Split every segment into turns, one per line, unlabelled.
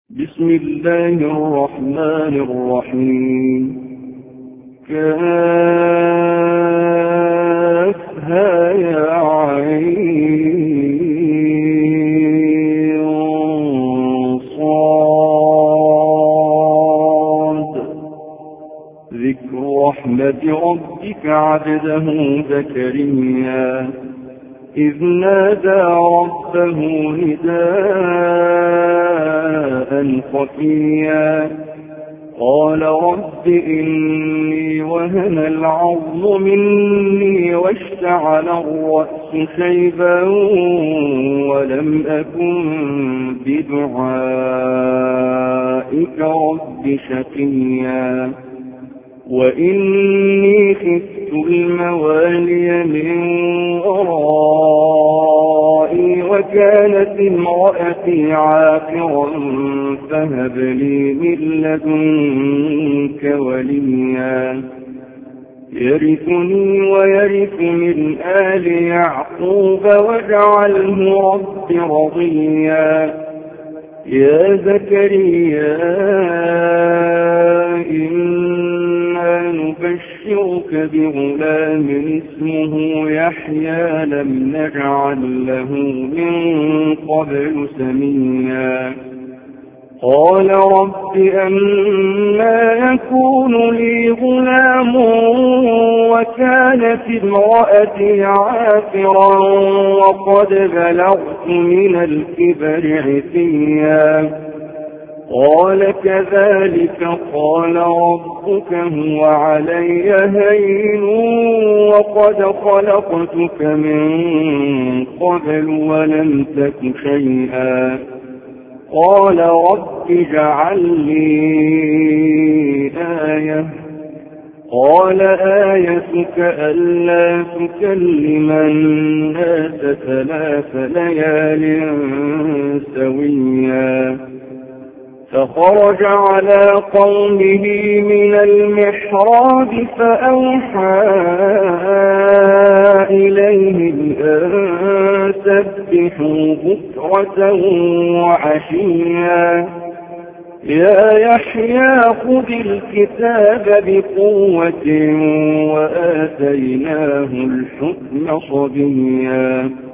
بسم الله الرحمن الرحيم. كافها يا عين صاد. ذكر رحمة ربك عبده زكريا إذ نادى ربه نداء خفيا قال رب إني وهن العظم مني واشتعل الرأس شيبا ولم أكن بدعائك رب شقيا وإني خفت الموالي من ورائي وكانت امرأتي عاقرا فهب لي من لدنك وليا يرثني ويرث من آل يعقوب واجعله رب رضيا يا زكريا إنا نبشرك بغلام اسمه يحيى لم نجعل له من قبل سميا قال رب أنى يكون لي غلام وكانت امرأتي عاقرا وقد بلغت من الكبر عتيا قال كذلك قال ربك هو علي هين وقد خلقتك من قبل ولم تك شيئا قال رب اجعل لي آية قال آيتك ألا تكلم الناس 3 ليال سويا فخرج على قومه من المحراب فأوحى إليهم أن سبحوا بكرة وعشيا يا يحيى خذ الكتاب بقوة وآتيناه الحكم صبيا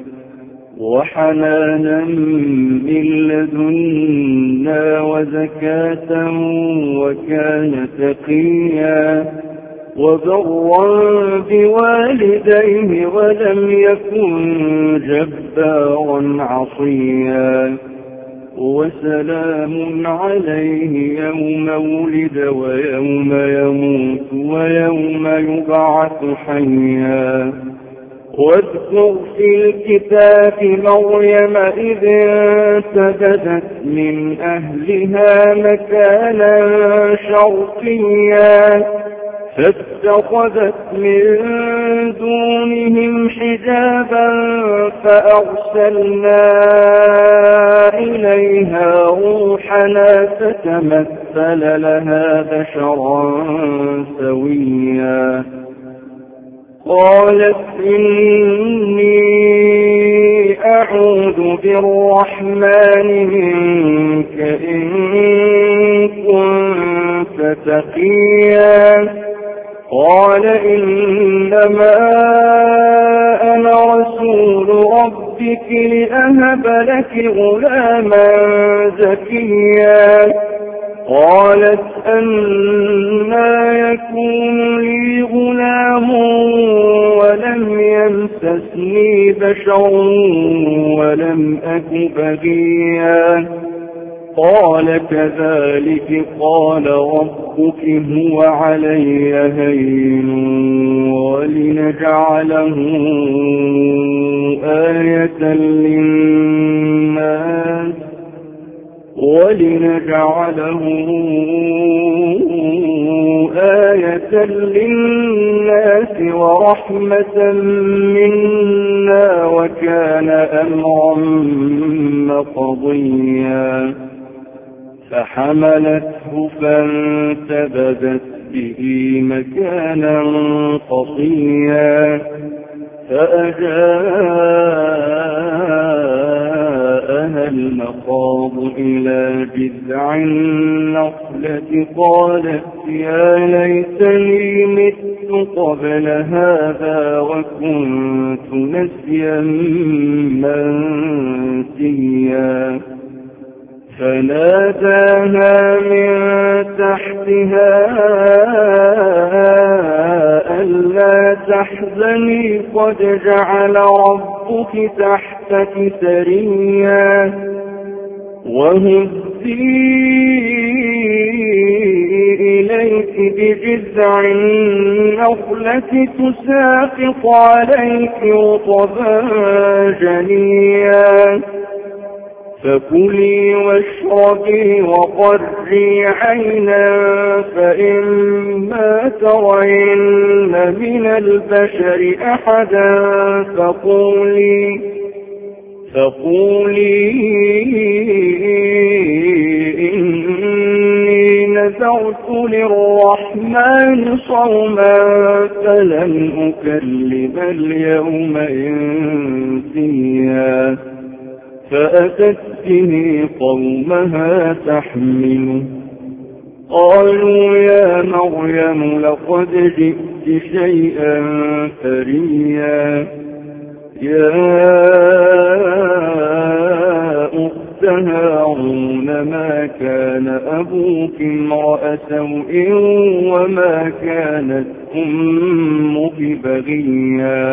وحنانا من لدنا وزكاة وكان تقيا وبرا بوالديه ولم يكن جبارا عصيا وسلام عليه يوم ولد ويوم يموت ويوم يبعث حيا واذكر في الكتاب مريم إذ انتبذت من أهلها مكانا شرقيا فاتخذت من دونهم حجابا فأرسلنا إليها روحنا فتمثل لها بشرا سويا قالت إني أعوذ بالرحمن منك إن كنت تقيا قال إنما أنا رسول ربك لأهب لك غلاما زكيا قالت أنى يكون لي غلام ولم يمسسني بشر ولم أك بغيا قال كذلك قال ربك هو علي هين ولنجعله آية للناس ورحمة منا وكان أمرا مقضيا فحملته فانتبذت به مكانا قصيا فأجاء ناداها المخاض إلى جذع النخلة قالت يا ليتني مت قبل هذا وكنت نسيا منسيا فناداها من تحتها ألا تحزني قد جعل ربك تحتك سريا وهزي إليك بجذع النخلة تساقط عليك رطبا جنيا فكلي واشربي وقري عينا فإما ترين من البشر أحدا فقولي إني نذرت للرحمن صوما فلن أكلم اليوم إنسيا فأتت به قومها تحمله قالوا يا مريم لقد جئت شيئا فريا يا أخت هارون ما كان أبوك امرأ سوء وما كانت أمك بغيا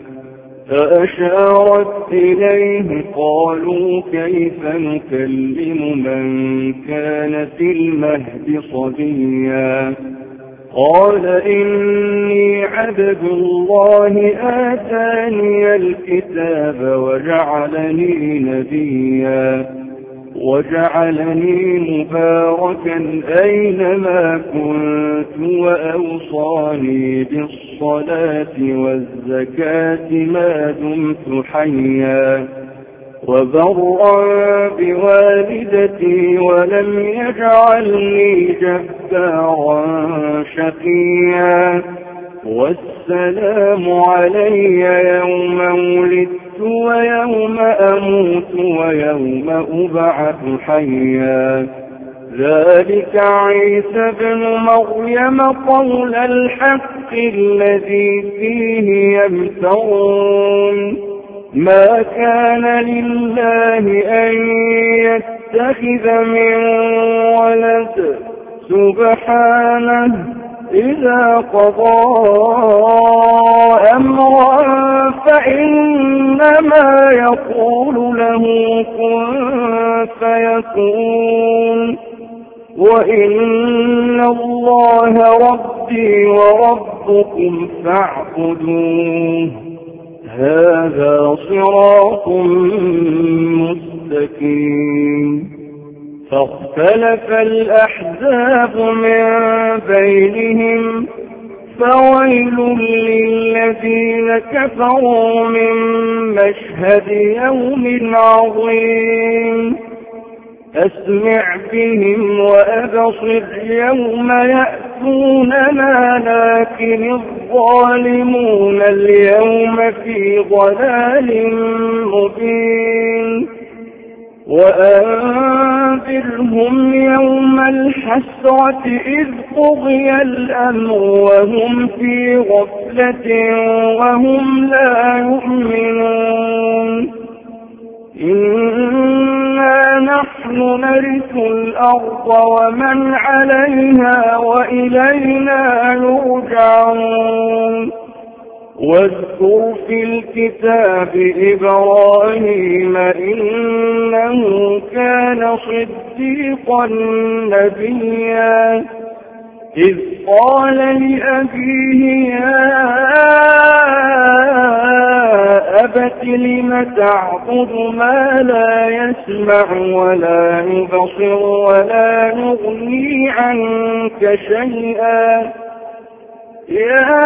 فأشارت إليه قالوا كيف نكلم من كان في المهد صبيا قال إني عبد الله آتاني الكتاب وجعلني نبيا وجعلني مباركا أينما كنت وأوصاني بالصلاة والزكاة ما دمت حيا وبرا بوالدتي ولم يجعلني جبارا شقيا والسلام علي يوم ولدت ويوم أموت ويوم أبعث حيا ذلك عيسى بن مريم قول الحق الذي فيه يمترون ما كان لله أن يتخذ من ولد سبحانه إذا قضى أمرا فإنما يقول له كن فيكون وإن الله ربي وربكم فاعبدوه هذا صراط مستقيم فاختلف الأحزاب من بينهم فويل للذين كفروا من مشهد يوم عظيم أسمع بهم وأبصر يوم يأتوننا لكن الظالمون اليوم في ضلال مبين وأنذرهم يوم الحسرة إذ قضي الأمر وهم في غفلة وهم لا يؤمنون إنا نحن نرث الأرض ومن عليها وإلينا يرجعون واذكر في الكتاب إبراهيم إنه كان صديقا نبيا إذ قال لأبيه يا أبت لم تعبد ما لا يسمع ولا يبصر ولا يغني عنك شيئا يا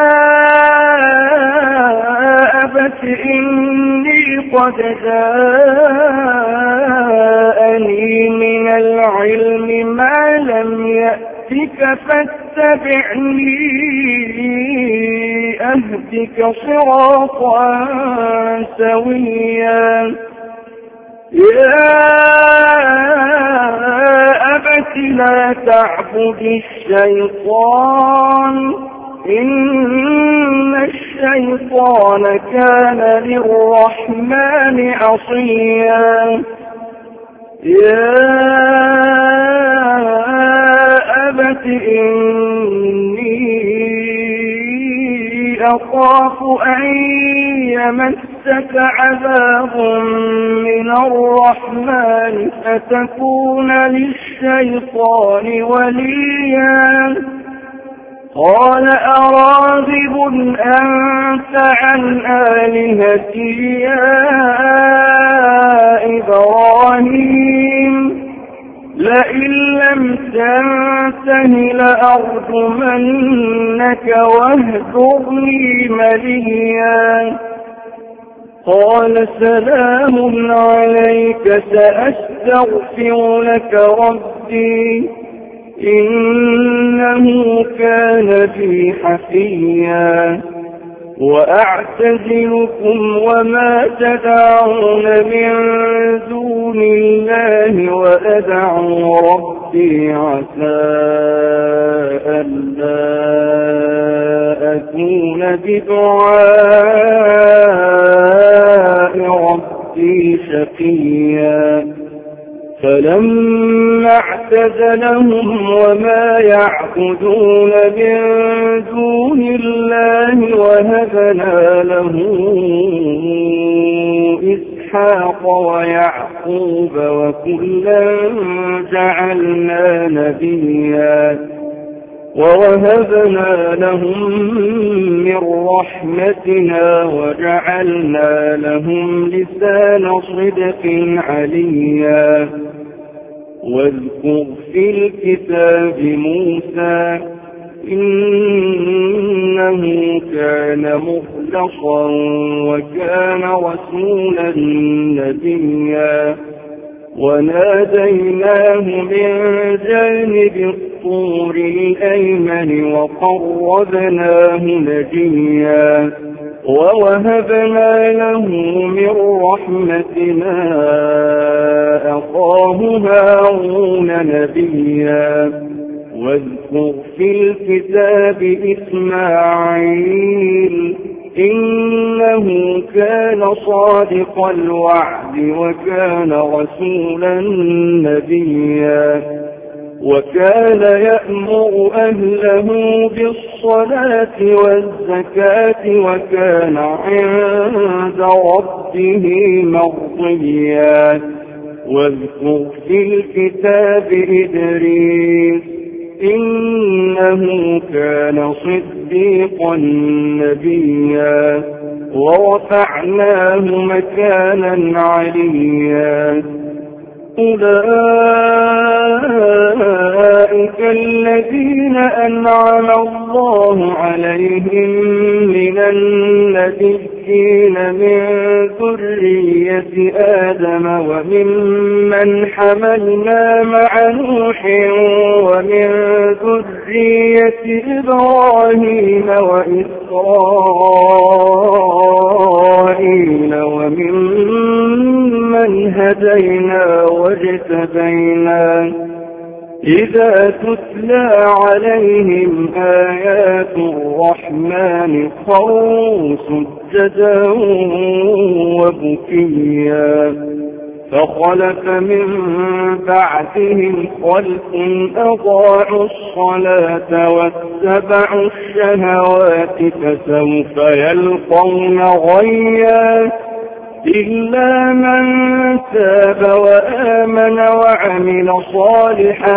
أبت إني قد جاءني من العلم ما لم يأتك فاتبعني أهدك صراطا سويا يا أبت لا تعبد الشيطان إن الشيطان كان للرحمن عصيا يا أبت إني أخاف أن يمسك عذاب من الرحمن فتكون للشيطان وليا قال أراغب أنت عن آلهتي يا إبراهيم لئن لم تنته لأرجمنك واهجرني مليا قال سلام عليك سأستغفر لك ربي إنه كان بي حفيا وأعتزلكم وما تدعون من دون الله وأدعو ربي عسى ألا أكون بدعاء ربي شقيا فلما اعتزلهم وما يعبدون من دون الله وهبنا له إسحاق ويعقوب وكلا جعلنا نبيا ووهبنا لهم من رحمتنا وجعلنا لهم لسان صدق عليا واذكر في الكتاب موسى إنه كان مخلصا وكان رسولا نبيا وناديناه من جانب الطور الأيمن وقربناه نجيا ووهبنا له من رحمتنا أخاه هارون نبيا واذكر في الكتاب إسماعيل إنه كان صادق الوعد وكان رسولا نبيا وكان يأمر أهله بالصلاة والزكاة وكان عند ربه مرضيا واذكر في الكتاب إدريس إنه كان صديقا نبيا ورفعناه مكانا عليا أولئك الذين أنعم الله عليهم من النبيين من ذرية آدم وممن حملنا مع نوح ومن ذرية إبراهيم وإسرائيل وممن هدينا واجتبينا إذا تتلى عليهم آيات الرحمن خروا سجدا وبكيا فخلف من بعدهم خلف أضاعوا الصلاة واتبعوا الشهوات فسوف يلقون غيا إلا من تاب وآمن وعمل صالحا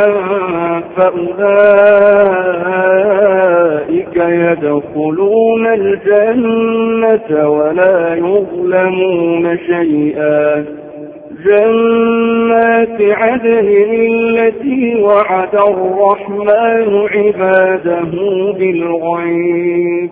فأولئك يدخلون الجنة ولا يظلمون شيئا جنات عدن التي وعد الرحمن عباده بالغيب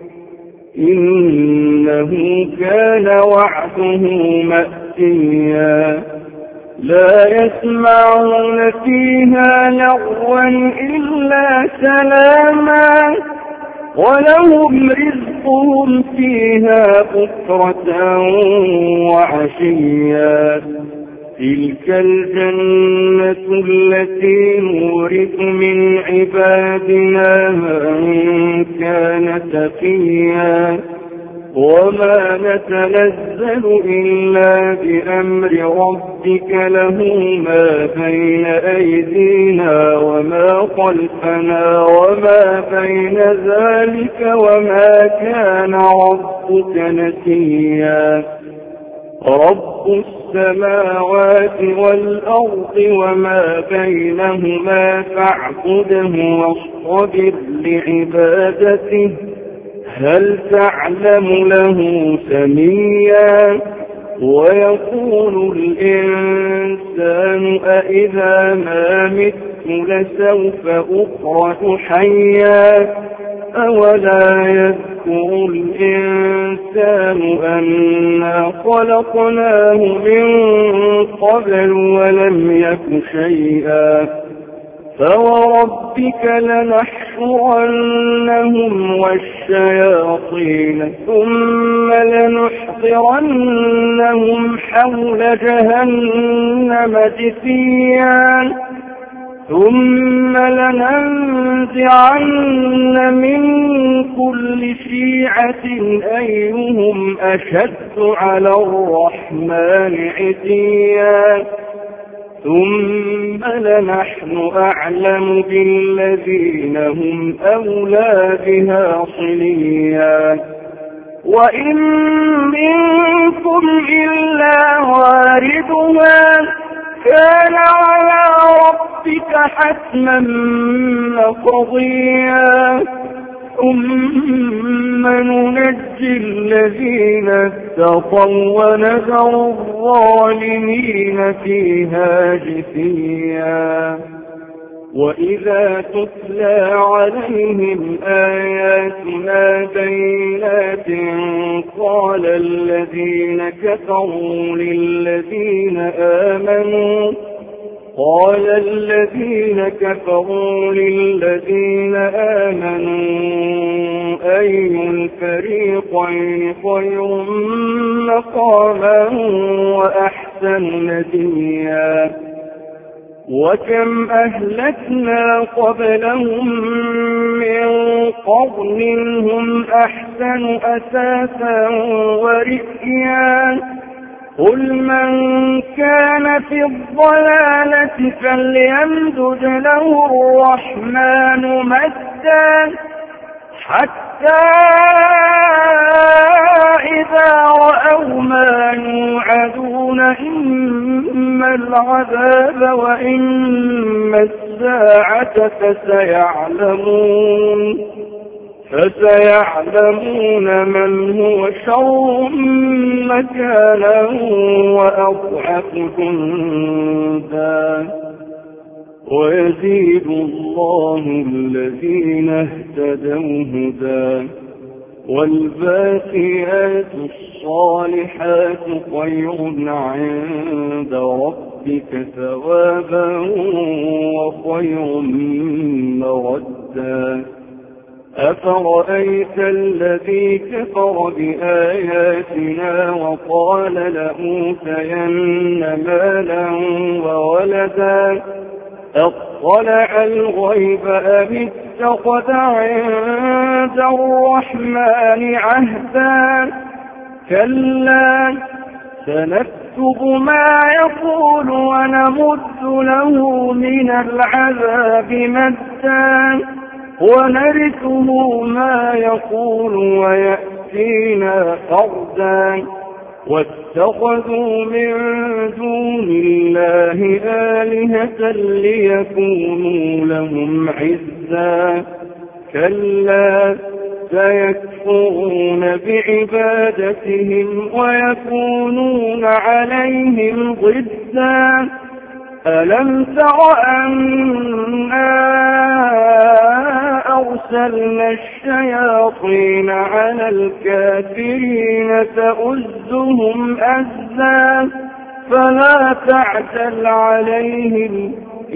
إنه كان وعده مأتيا لا يسمعون فيها لغوا إلا سلاما ولهم رزقهم فيها بكرة وعشيا تلك الجنة التي نورث من عبادنا من كان تقيا وما نتنزل إلا بأمر ربك له ما بين أيدينا وما خلفنا وما بين ذلك وما كان ربك نسيا رب السماوات والأرض وما بينهما فاعبده واصطبر لعبادته هل تعلم له سميا ويقول الإنسان أإذا ما مت لسوف أخرج حيا أولا يذكر الإنسان أنا خلقناه من قبل ولم يك شيئا فوربك لنحشرنهم والشياطين ثم لنحضرنهم حول جهنم جثيا ثم لننزعن من كل شيعة أيهم أشد على الرحمن عتيا ثم لنحن أعلم بالذين هم أولى بها صليا وإن منكم إلا واردها كان على ربك حتما مقضيا ثم ننجي الذين اتقوا ونذر الظالمين فيها جثيا وإذا تتلى عليهم آياتنا بينات قال الذين كفروا للذين آمنوا أي الفريقين خير مقاما وأحسن نديا وكم أهلكنا قبلهم من قرن هم أحسن أثاثا ورئيا قل من كان في الضلالة فليمدد له الرحمن مدا حتى إذا رأوا ما يوعدون إما العذاب وإما الساعة فسيعلمون من هو شر مكانا وأضعف جندا ويزيد الله الذين اهتدوا هدى والباقيات الصالحات خير عند ربك ثوابا وخير مردا أفرأيت الذي كفر بآياتنا وقال لأوتين مالا وولدا أطلع الغيب أم اتخذ عند الرحمن عهدا كلا سنكتب ما يقول ونمد له من العذاب مدا ونرثه ما يقول ويأتينا فردا واتخذوا من دون الله آلهة ليكونوا لهم عزا كلا سيكفرون بعبادتهم ويكونون عليهم ضدا ألم تر أنا أرسلنا الشياطين على الكافرين تؤزهم أزا فلا تعجل عليهم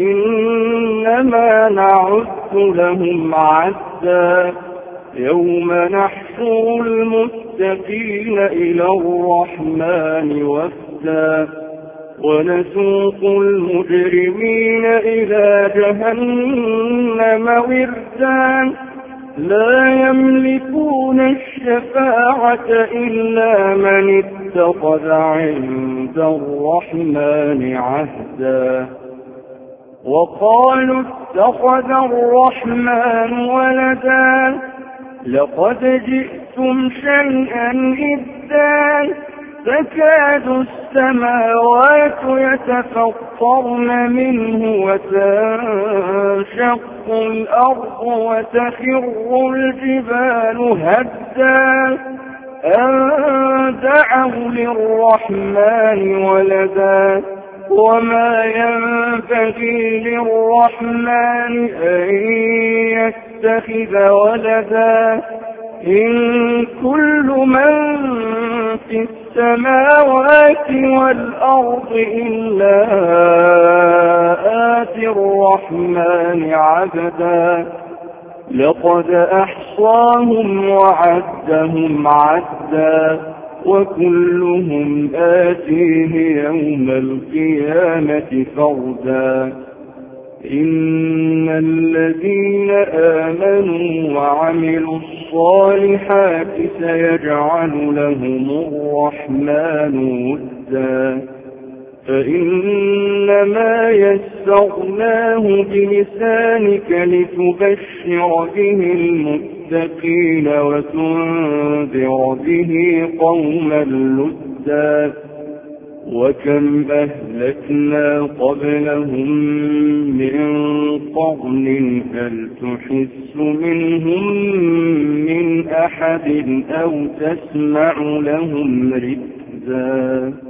إنما نعد لهم عدا يوم نحشر المتقين إلى الرحمن وفدا ونسوق المجرمين إلى جهنم وردا لا يملكون الشفاعة إلا من اتخذ عند الرحمن عهدا وقالوا اتخذ الرحمن ولدا لقد جئتم شيئا إدا تكاد السماوات يتفطرن منه وتنشق الأرض وتخر الجبال هدا أن دعوا للرحمن ولدا وما ينبغي للرحمن أن يتخذ ولدا إن كل من في السماوات والأرض إلا آتي الرحمن عبدا لقد أحصاهم وعدهم عدا وكلهم آتيه يوم القيامة فردا إن الذين آمنوا وعملوا الصالحات سيجعل لهم الرحمن ودا فإنما يسرناه بلسانك لتبشر به المتقين وتنذر به قوما لدا وكم أهلكنا قبلهم من قرن هل تحس منهم من أحد أو تسمع لهم ركزا